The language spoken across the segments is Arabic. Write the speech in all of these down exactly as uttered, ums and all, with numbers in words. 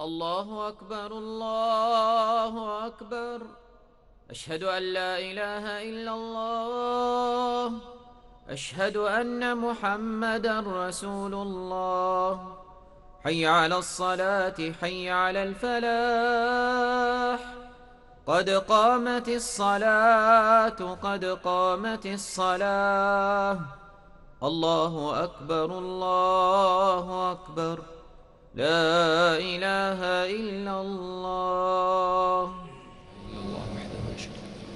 الله أكبر الله أكبر. أشهد أن لا إله إلا الله. أشهد أن محمدا رسول الله. حي على الصلاة حي على الفلاح. قد قامت الصلاة قد قامت الصلاة. الله أكبر الله أكبر. لا إله إلا الله. الله وحده لا شريك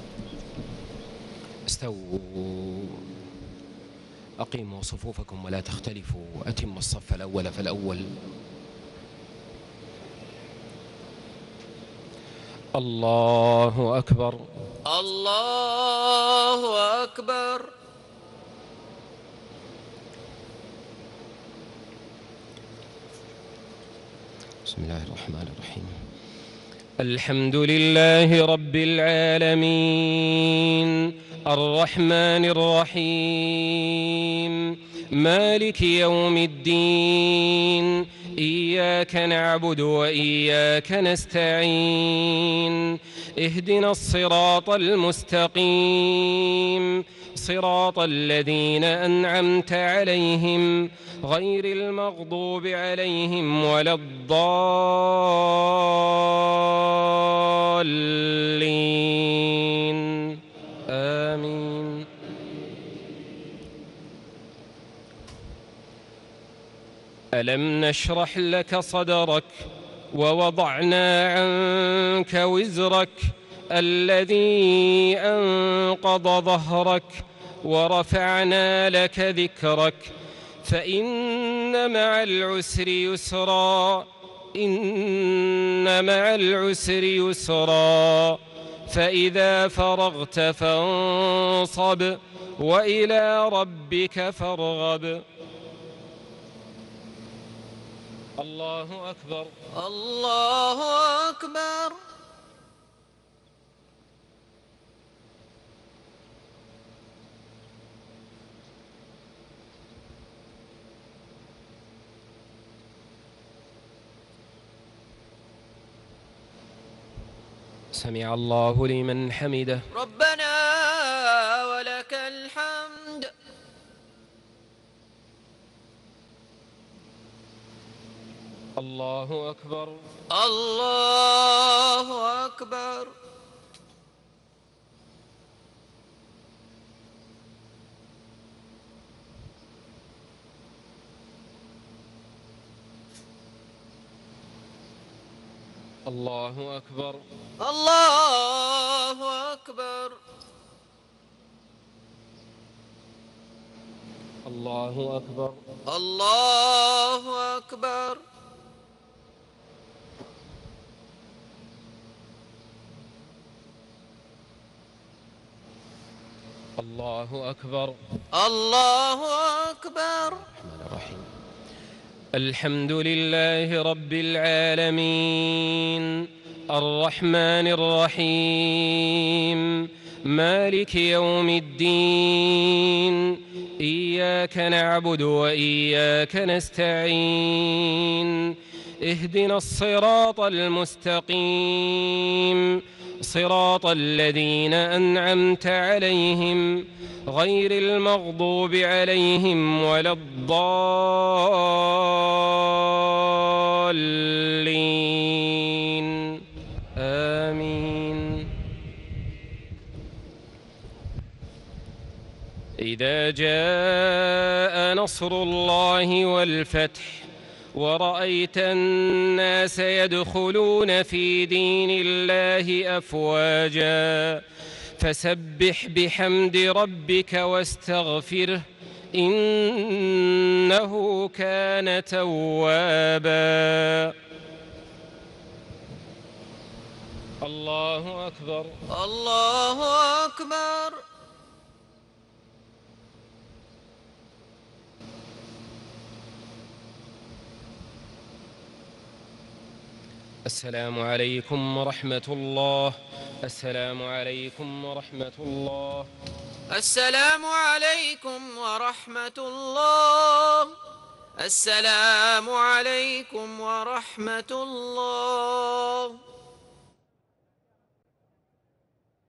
له. استووا أقيموا صفوفكم ولا تختلفوا. أتموا الصف الأول فالأول. الله أكبر الله أكبر. بسم الله الرحمن الرحيم. الحمد لله رب العالمين الرحمن الرحيم مالك يوم الدين. إياك نعبد وإياك نستعين. اهدنا الصراط المستقيم صراط الذين أنعمت عليهم غير المغضوب عليهم ولا الضالين آمين. ألم نشرح لك صدرك ووضعنا عنك وزرك الذي أنقض ظهرك ورفعنا لك ذكرك فإن مع العسر يسرا إن مع العسر يسرا فإذا فرغت فانصب وإلى ربك فارغب. الله أكبر الله أكبر. سمع الله لمن حمده. ربنا ولك الحمد. الله أكبر الله أكبر. الله أكبر الله أكبر. الله أكبر الله أكبر. الله أكبر. الله أكبر. الرحمن الرحيم. الحمد لله رب العالمين الرحمن الرحيم مالك يوم الدين. إياك نعبد وإياك نستعين. اهدنا الصراط المستقيم صراط الذين أنعمت عليهم غير المغضوب عليهم ولا الضالين آمين. إذا جاء نصر الله والفتح ورأيت الناس يدخلون في دين الله أفواجا فسبح بحمد ربك واستغفره إنه كان توابا. الله أكبر الله أكبر. السلام عليكم ورحمة الله. السلام عليكم ورحمة الله. السلام عليكم ورحمة الله. السلام عليكم ورحمة الله.